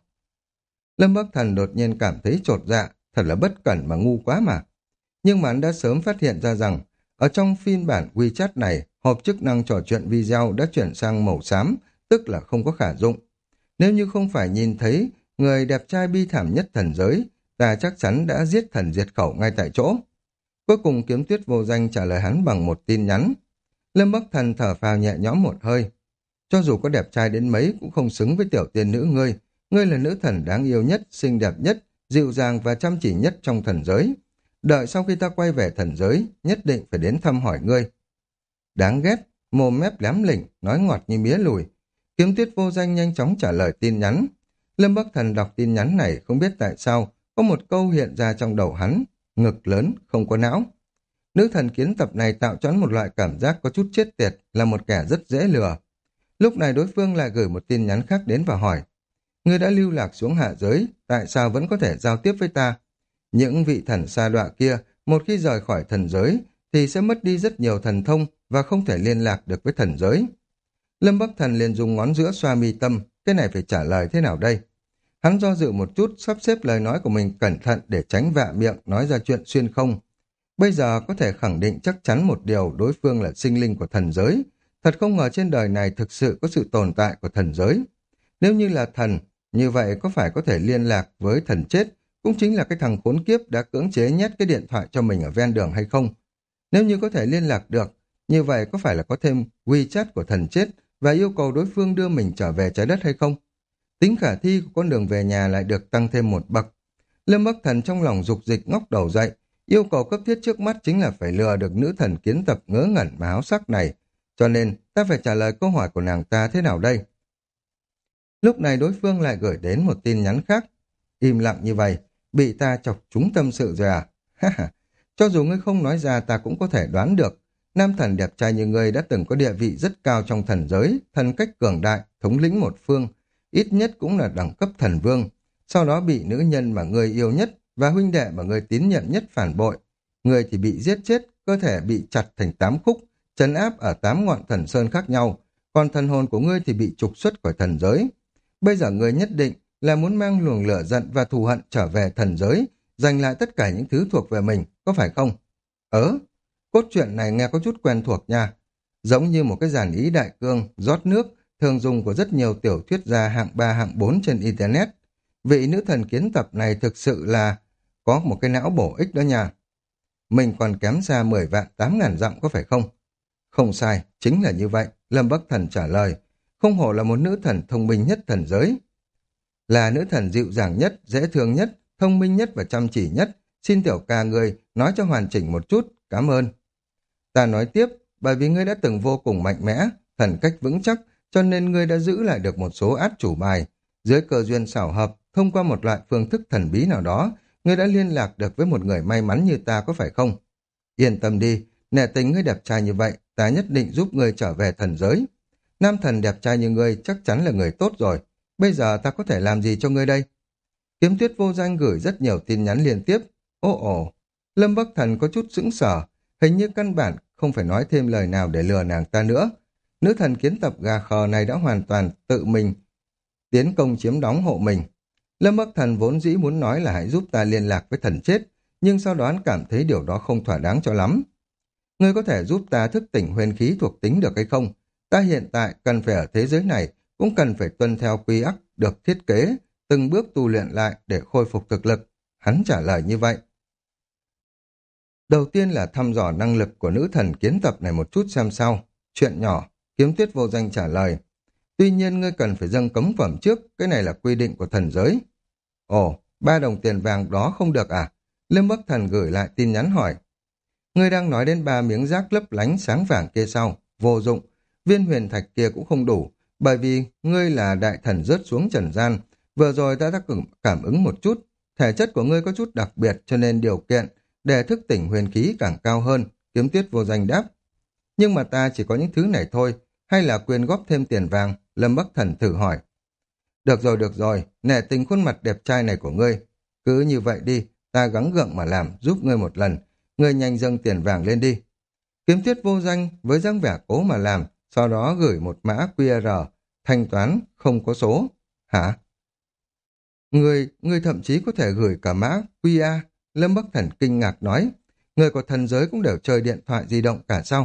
Lâm Bắc Thần đột nhiên cảm thấy chột dạ, thật là bất cẩn mà ngu quá mà. Nhưng mà hắn đã sớm phát hiện ra rằng, ở trong phiên bản WeChat này, hộp chức năng trò chuyện video đã chuyển sang màu xám, tức là không có khả dụng. Nếu như không phải nhìn thấy người đẹp trai bi thảm nhất thần giới, ta chắc chắn đã giết thần diệt khẩu ngay tại chỗ. Cuối cùng Kiếm Tuyết Vô Danh trả lời hắn bằng một tin nhắn. Lâm Bắc Thần thở phào nhẹ nhõm một hơi. Cho dù có đẹp trai đến mấy cũng không xứng với tiểu tiên nữ ngươi. Ngươi là nữ thần đáng yêu nhất, xinh đẹp nhất, dịu dàng và chăm chỉ nhất trong thần giới. Đợi sau khi ta quay về thần giới, nhất định phải đến thăm hỏi ngươi. Đáng ghét, mồm mép lém lỉnh, nói ngọt như mía lùi. Kiếm Tuyết Vô Danh nhanh chóng trả lời tin nhắn. Lâm Bắc Thần đọc tin nhắn này không biết tại sao, có một câu hiện ra trong đầu hắn, ngực lớn, không có não. Nữ thần kiến tập này tạo cho hắn một loại cảm giác có chút chết tiệt, là một kẻ rất dễ lừa. Lúc này đối phương lại gửi một tin nhắn khác đến và hỏi, ngươi đã lưu lạc xuống hạ giới, tại sao vẫn có thể giao tiếp với ta? Những vị thần sa đọa kia, một khi rời khỏi thần giới, thì sẽ mất đi rất nhiều thần thông và không thể liên lạc được với thần giới. Lâm Bắc Thần liền dùng ngón giữa xoa mi tâm, cái này phải trả lời thế nào đây? Hắn do dự một chút, sắp xếp lời nói của mình cẩn thận để tránh vạ miệng nói ra chuyện xuyên không. Bây giờ có thể khẳng định chắc chắn một điều, đối phương là sinh linh của thần giới. Thật không ngờ trên đời này thực sự có sự tồn tại của thần giới. Nếu như là thần, như vậy có phải có thể liên lạc với thần chết, cũng chính là cái thằng khốn kiếp đã cưỡng chế nhét cái điện thoại cho mình ở ven đường hay không? Nếu như có thể liên lạc được, như vậy có phải là có thêm WeChat của thần chết và yêu cầu đối phương đưa mình trở về trái đất hay không? Tính khả thi của con đường về nhà lại được tăng thêm một bậc. Lâm Bắc Thần trong lòng dục dịch ngóc đầu dậy, yêu cầu cấp thiết trước mắt chính là phải lừa được nữ thần kiến tập ngớ ngẩn và háo sắc này. Cho nên, ta phải trả lời câu hỏi của nàng ta thế nào đây? Lúc này đối phương lại gửi đến một tin nhắn khác. Im lặng như vậy, bị ta chọc trúng tâm sự rồi à? Ha ha, cho dù ngươi không nói ra ta cũng có thể đoán được. Nam thần đẹp trai như ngươi đã từng có địa vị rất cao trong thần giới, thần cách cường đại, thống lĩnh một phương, ít nhất cũng là đẳng cấp thần vương. Sau đó bị nữ nhân mà ngươi yêu nhất và huynh đệ mà ngươi tín nhiệm nhất phản bội. Ngươi thì bị giết chết, cơ thể bị chặt thành tám khúc, trấn áp ở tám ngọn thần sơn khác nhau, còn thần hồn của ngươi thì bị trục xuất khỏi thần giới. Bây giờ ngươi nhất định là muốn mang luồng lửa giận và thù hận trở về thần giới, giành lại tất cả những thứ thuộc về mình, có phải không? Ớ, cốt truyện này nghe có chút quen thuộc nha. Giống như một cái dàn ý đại cương, rót nước, thường dùng của rất nhiều tiểu thuyết gia hạng ba hạng bốn trên Internet. Vị nữ thần kiến tập này thực sự là có một cái não bổ ích đó nha. Mình còn kém xa mười vạn tám ngàn dặm có phải không? Không sai, chính là như vậy, Lâm Bắc Thần trả lời. Không hổ là một nữ thần thông minh nhất thần giới. Là nữ thần dịu dàng nhất, dễ thương nhất, thông minh nhất và chăm chỉ nhất. Xin tiểu ca ngươi nói cho hoàn chỉnh một chút, cảm ơn. Ta nói tiếp, bởi vì ngươi đã từng vô cùng mạnh mẽ, thần cách vững chắc, cho nên ngươi đã giữ lại được một số át chủ bài. Dưới cơ duyên xảo hợp, thông qua một loại phương thức thần bí nào đó, ngươi đã liên lạc được với một người may mắn như ta có phải không? Yên tâm đi, nể tình ngươi đẹp trai như vậy, ta nhất định giúp ngươi trở về thần giới. Nam thần đẹp trai như ngươi chắc chắn là người tốt rồi. Bây giờ ta có thể làm gì cho ngươi đây? Kiếm Tuyết Vô Danh gửi rất nhiều tin nhắn liên tiếp. Ồ ồ, Lâm Bắc Thần có chút sững sờ, hình như căn bản không phải nói thêm lời nào để lừa nàng ta nữa. Nữ thần kiến tập gà khờ này đã hoàn toàn tự mình tiến công chiếm đóng hộ mình. Lâm Bắc Thần vốn dĩ muốn nói là hãy giúp ta liên lạc với thần chết, nhưng sau đó hắn cảm thấy điều đó không thỏa đáng cho lắm. Ngươi có thể giúp ta thức tỉnh huyền khí thuộc tính được hay không? Ta hiện tại cần phải ở thế giới này, cũng cần phải tuân theo quy ắc được thiết kế, từng bước tu luyện lại để khôi phục thực lực. Hắn trả lời như vậy. Đầu tiên là thăm dò năng lực của nữ thần kiến tập này một chút xem sau. Chuyện nhỏ, Kiếm Tuyết Vô Danh trả lời. Tuy nhiên ngươi cần phải dâng cống phẩm trước, cái này là quy định của thần giới. Ồ, ba đồng tiền vàng đó không được à? Lâm Bắc Thần gửi lại tin nhắn hỏi. Ngươi đang nói đến ba miếng rác lấp lánh sáng vàng kia sau, vô dụng. Viên huyền thạch kia cũng không đủ, bởi vì ngươi là đại thần rớt xuống trần gian. Vừa rồi ta đã cảm ứng một chút, thể chất của ngươi có chút đặc biệt cho nên điều kiện để thức tỉnh huyền khí càng cao hơn, Kiếm Tuyết Vô Danh đáp. Nhưng mà ta chỉ có những thứ này thôi, hay là quyền góp thêm tiền vàng? Lâm Bắc Thần thử hỏi. Được rồi, được rồi, nể tình khuôn mặt đẹp trai này của ngươi. Cứ như vậy đi, ta gắng gượng mà làm, giúp ngươi một lần. Ngươi nhanh dâng tiền vàng lên đi. Kiếm Tuyết Vô Danh với dáng vẻ cố mà làm, sau đó gửi một mã quy rờ, thanh toán không có số. Hả? Ngươi, ngươi thậm chí có thể gửi cả mã quy rờ. Lâm Bắc Thần kinh ngạc nói, người của thần giới cũng đều chơi điện thoại di động cả sao?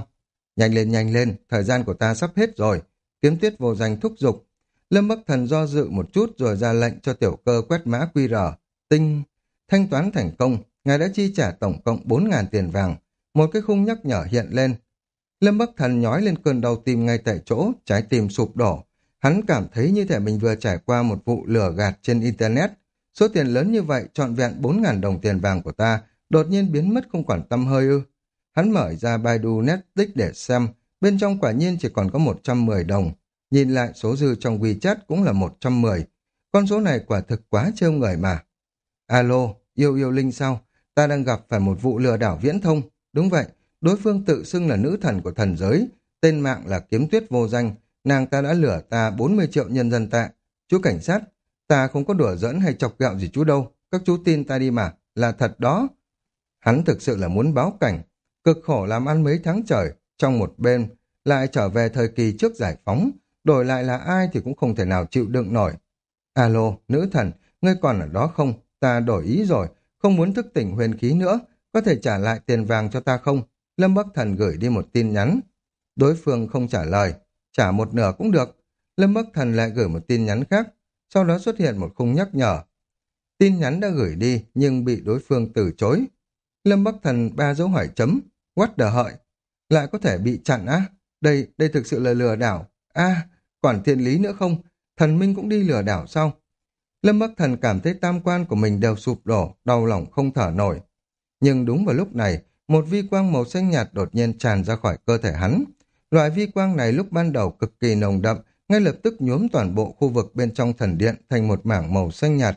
Nhanh lên nhanh lên, thời gian của ta sắp hết rồi. Kiếm tuyết vô danh thúc giục. Lâm Bắc Thần do dự một chút rồi ra lệnh cho tiểu cơ quét mã quy rờ. Tinh, thanh toán thành công, ngài đã chi trả tổng cộng bốn ngàn tiền vàng. Một cái khung nhắc nhở hiện lên. Lâm Bắc Thần nhói lên cơn đau tim ngay tại chỗ, trái tim sụp đổ. Hắn cảm thấy như thể mình vừa trải qua một vụ lừa gạt trên Internet. Số tiền lớn như vậy, trọn vẹn bốn ngàn đồng tiền vàng của ta, đột nhiên biến mất không còn tăm hơi ư. Hắn mở ra Baidu Netflix để xem, bên trong quả nhiên chỉ còn có một trăm mười đồng. Nhìn lại số dư trong WeChat cũng là một trăm mười. Con số này quả thực quá trêu người mà. Alo, yêu yêu Linh sao? Ta đang gặp phải một vụ lừa đảo viễn thông. Đúng vậy, đối phương tự xưng là nữ thần của thần giới, tên mạng là Kiếm Tuyết vô danh. Nàng ta đã lừa ta bốn mươi triệu nhân dân tệ. Chú cảnh sát, ta không có đùa giỡn hay chọc ghẹo gì chú đâu. Các chú tin ta đi mà, là thật đó. Hắn thực sự là muốn báo cảnh. Cực khổ làm ăn mấy tháng trời, trong một bên, lại trở về thời kỳ trước giải phóng. Đổi lại là ai thì cũng không thể nào chịu đựng nổi. Alo, nữ thần, ngươi còn ở đó không? Ta đổi ý rồi, không muốn thức tỉnh huyền khí nữa. Có thể trả lại tiền vàng cho ta không? Lâm Bắc Thần gửi đi một tin nhắn. Đối phương không trả lời. Trả một nửa cũng được. Lâm Bắc Thần lại gửi một tin nhắn khác. Sau đó xuất hiện một khung nhắc nhở. Tin nhắn đã gửi đi nhưng bị đối phương từ chối. Lâm Bắc Thần ba dấu hỏi chấm. What the hợi? Lại có thể bị chặn á? Đây, đây thực sự là lừa đảo. À, còn thiên lý nữa không? Thần minh cũng đi lừa đảo sao? Lâm Bắc Thần cảm thấy tam quan của mình đều sụp đổ, đau lòng không thở nổi. Nhưng đúng vào lúc này, một vi quang màu xanh nhạt đột nhiên tràn ra khỏi cơ thể hắn. Loại vi quang này lúc ban đầu cực kỳ nồng đậm, ngay lập tức nhuốm toàn bộ khu vực bên trong thần điện thành một mảng màu xanh nhạt.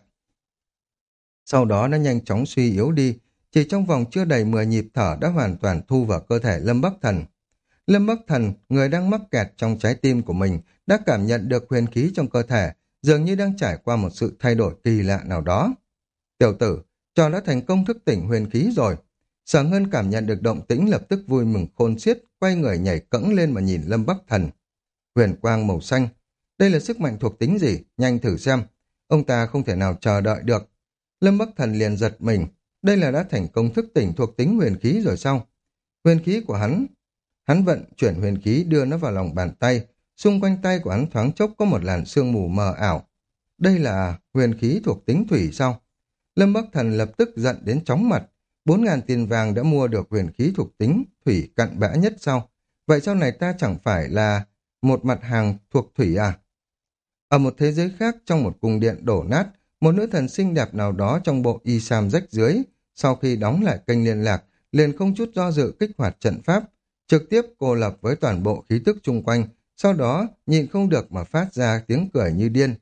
Sau đó nó nhanh chóng suy yếu đi, chỉ trong vòng chưa đầy mười nhịp thở đã hoàn toàn thu vào cơ thể Lâm Bắc Thần. Lâm Bắc Thần, người đang mắc kẹt trong trái tim của mình, đã cảm nhận được huyền khí trong cơ thể, dường như đang trải qua một sự thay đổi kỳ lạ nào đó. Tiểu tử, trò đã thành công thức tỉnh huyền khí rồi. Sở Ngân cảm nhận được động tĩnh lập tức vui mừng khôn xiết, quay người nhảy cẫng lên mà nhìn Lâm Bắc Thần. Huyền quang màu xanh, đây là sức mạnh thuộc tính gì? Nhanh thử xem. Ông ta không thể nào chờ đợi được. Lâm Bắc Thần liền giật mình, đây là đã thành công thức tỉnh thuộc tính huyền khí rồi sao? Huyền khí của hắn, hắn vận chuyển huyền khí đưa nó vào lòng bàn tay, xung quanh tay của hắn thoáng chốc có một làn sương mù mờ ảo. Đây là huyền khí thuộc tính thủy sao? Lâm Bắc Thần lập tức giận đến chóng mặt. Bốn ngàn tiền vàng đã mua được huyền khí thuộc tính thủy cặn bã nhất sao? Vậy sau này ta chẳng phải là một mặt hàng thuộc thủy à? Ở một thế giới khác, trong một cung điện đổ nát, một nữ thần xinh đẹp nào đó trong bộ y sam rách dưới, sau khi đóng lại kênh liên lạc, liền không chút do dự kích hoạt trận pháp, trực tiếp cô lập với toàn bộ khí tức chung quanh, sau đó nhịn không được mà phát ra tiếng cười như điên.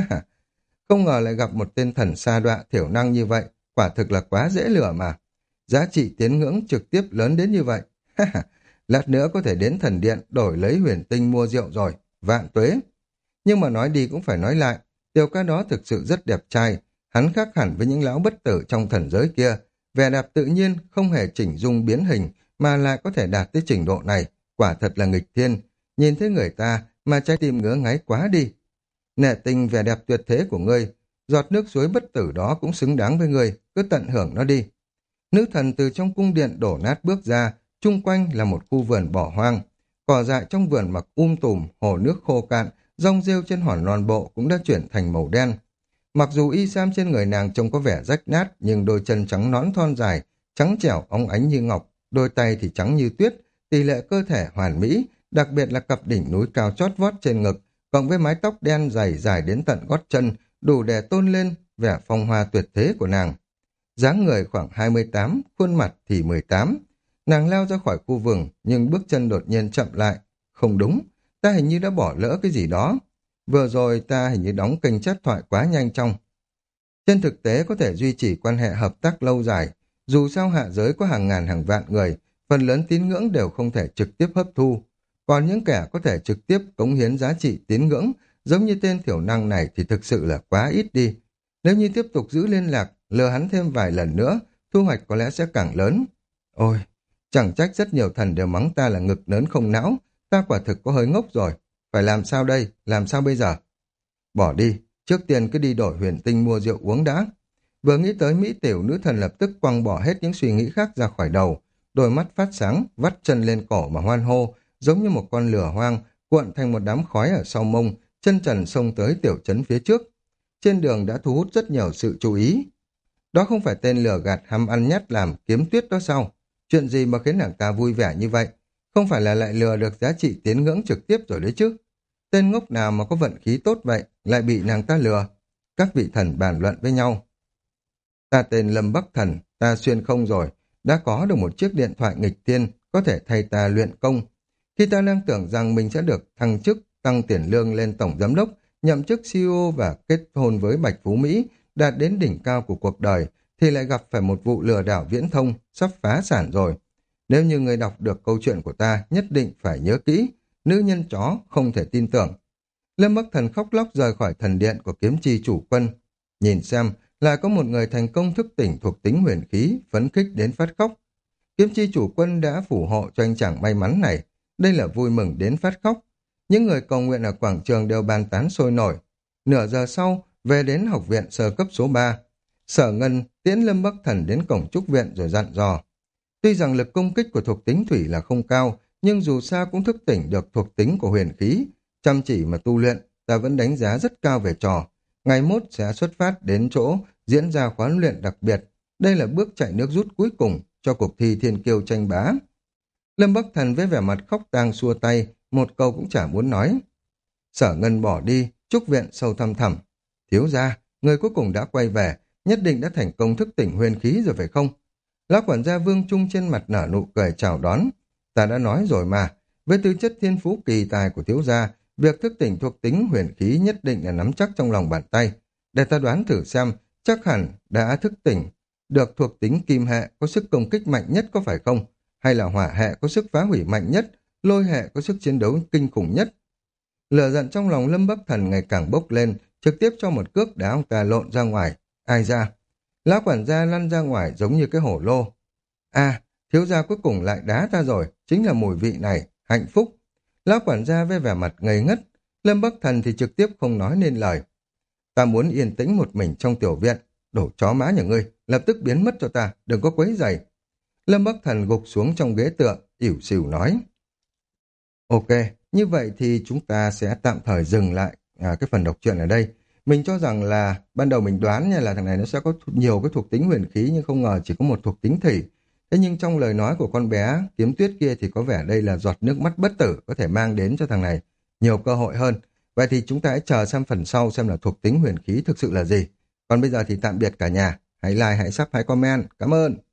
Không ngờ lại gặp một tên thần sa đọa thiểu năng như vậy, quả thực là quá dễ lừa mà. Giá trị tiến ngưỡng trực tiếp lớn đến như vậy. Lát nữa có thể đến thần điện đổi lấy huyền tinh mua rượu rồi, vạn tuế. Nhưng mà nói đi cũng phải nói lại, tiểu ca đó thực sự rất đẹp trai, hắn khác hẳn với những lão bất tử trong thần giới kia, vẻ đẹp tự nhiên, không hề chỉnh dung biến hình, mà lại có thể đạt tới trình độ này, quả thật là nghịch thiên. Nhìn thấy người ta mà trái tim ngứa ngáy quá đi. Nể tình vẻ đẹp tuyệt thế của ngươi, giọt nước suối bất tử đó cũng xứng đáng với ngươi, cứ tận hưởng nó đi. Nữ thần từ trong cung điện đổ nát bước ra, chung quanh là một khu vườn bỏ hoang. Cỏ dại trong vườn mặc um tùm, hồ nước khô cạn, rong rêu trên hòn non bộ cũng đã chuyển thành màu đen. Mặc dù y sam trên người nàng trông có vẻ rách nát, nhưng đôi chân trắng nõn thon dài, trắng trẻo óng ánh như ngọc, đôi tay thì trắng như tuyết, tỷ lệ cơ thể hoàn mỹ, đặc biệt là cặp đỉnh núi cao chót vót trên ngực, cộng với mái tóc đen dày dài đến tận gót chân, đủ để tôn lên vẻ phong hoa tuyệt thế của nàng. Dáng người khoảng hai mươi tám, khuôn mặt thì mười tám. Nàng lao ra khỏi khu vườn, nhưng bước chân đột nhiên chậm lại. Không đúng, ta hình như đã bỏ lỡ cái gì đó. Vừa rồi ta hình như đóng kênh chat thoại quá nhanh trong. Trên thực tế có thể duy trì quan hệ hợp tác lâu dài. Dù sao hạ giới có hàng ngàn hàng vạn người, phần lớn tín ngưỡng đều không thể trực tiếp hấp thu. Còn những kẻ có thể trực tiếp cống hiến giá trị tín ngưỡng, giống như tên thiểu năng này thì thực sự là quá ít đi. Nếu như tiếp tục giữ liên lạc, lừa hắn thêm vài lần nữa, thu hoạch có lẽ sẽ càng lớn. Ôi, chẳng trách rất nhiều thần đều mắng ta là ngực lớn không não, ta quả thực có hơi ngốc rồi. Phải làm sao đây, làm sao bây giờ? Bỏ đi, trước tiên cứ đi đổi huyền tinh mua rượu uống đã. Vừa nghĩ tới Mỹ tiểu, nữ thần lập tức quăng bỏ hết những suy nghĩ khác ra khỏi đầu, đôi mắt phát sáng, vắt chân lên cổ mà hoan hô, giống như một con lửa hoang, cuộn thành một đám khói ở sau mông, chân trần xông tới tiểu trấn phía trước. Trên đường đã thu hút rất nhiều sự chú ý. Đó không phải tên lừa gạt hăm ăn nhát làm Kiếm Tuyết đó sao? Chuyện gì mà khiến nàng ta vui vẻ như vậy? Không phải là lại lừa được giá trị tiến ngưỡng trực tiếp rồi đấy chứ? Tên ngốc nào mà có vận khí tốt vậy, lại bị nàng ta lừa? Các vị thần bàn luận với nhau. Ta tên Lâm Bắc Thần, ta xuyên không rồi, đã có được một chiếc điện thoại nghịch thiên, có thể thay ta luyện công. Khi ta đang tưởng rằng mình sẽ được thăng chức, tăng tiền lương lên tổng giám đốc, nhậm chức xê e ô và kết hôn với Bạch Phú Mỹ, đạt đến đỉnh cao của cuộc đời, thì lại gặp phải một vụ lừa đảo viễn thông, sắp phá sản rồi. Nếu như người đọc được câu chuyện của ta, nhất định phải nhớ kỹ, nữ nhân chó không thể tin tưởng. Lâm Bắc Thần khóc lóc rời khỏi thần điện của kiếm chi chủ quân. Nhìn xem, lại có một người thành công thức tỉnh thuộc tính huyền khí, phấn khích đến phát khóc. Kiếm chi chủ quân đã phù hộ cho anh chàng may mắn này. Đây là vui mừng đến phát khóc. Những người cầu nguyện ở quảng trường đều bàn tán sôi nổi. Nửa giờ sau, về đến học viện sơ cấp số ba. Sở Ngân tiễn Lâm Bắc Thần đến cổng trúc viện rồi dặn dò. Tuy rằng lực công kích của thuộc tính thủy là không cao, nhưng dù sao cũng thức tỉnh được thuộc tính của huyền khí. Chăm chỉ mà tu luyện, ta vẫn đánh giá rất cao về trò. Ngày mốt sẽ xuất phát đến chỗ diễn ra khóa luyện đặc biệt. Đây là bước chạy nước rút cuối cùng cho cuộc thi thiên kiêu tranh bá. Lâm Bắc Thần với vẻ mặt khóc tang xua tay, một câu cũng chả muốn nói. Sở Ngân bỏ đi, trúc viện sâu thăm thẳm. Thiếu gia, người cuối cùng đã quay về, nhất định đã thành công thức tỉnh huyền khí rồi phải không? Lão quản gia Vương Trung trên mặt nở nụ cười chào đón. Ta đã nói rồi mà, với tư chất thiên phú kỳ tài của thiếu gia, việc thức tỉnh thuộc tính huyền khí nhất định là nắm chắc trong lòng bàn tay. Để ta đoán thử xem, chắc hẳn đã thức tỉnh được thuộc tính kim hệ có sức công kích mạnh nhất có phải không? Hay là hỏa hệ có sức phá hủy mạnh nhất, lôi hệ có sức chiến đấu kinh khủng nhất? Lửa giận trong lòng Lâm Bắc Thần ngày càng bốc lên, trực tiếp cho một cước đá ông ta lộn ra ngoài. Ai ra? Lão quản gia lăn ra ngoài giống như cái hổ lô. À, thiếu gia cuối cùng lại đá ta rồi, chính là mùi vị này, hạnh phúc. Lão quản gia với vẻ mặt ngây ngất, Lâm Bắc Thần thì trực tiếp không nói nên lời. Ta muốn yên tĩnh một mình trong tiểu viện, đổ chó má nhà ngươi, lập tức biến mất cho ta, đừng có quấy rầy. Lâm Bắc Thần gục xuống trong ghế tựa, ỉu xìu nói. Ok, như vậy thì chúng ta sẽ tạm thời dừng lại à, cái phần đọc truyện ở đây. Mình cho rằng là ban đầu mình đoán nha là thằng này nó sẽ có nhiều cái thuộc tính huyền khí, nhưng không ngờ chỉ có một thuộc tính thủy. Thế nhưng trong lời nói của con bé Kiếm Tuyết kia thì có vẻ đây là giọt nước mắt bất tử có thể mang đến cho thằng này nhiều cơ hội hơn. Vậy thì chúng ta hãy chờ xem phần sau xem là thuộc tính huyền khí thực sự là gì. Còn bây giờ thì tạm biệt cả nhà. Hãy like, hãy sub, hãy comment. Cảm ơn.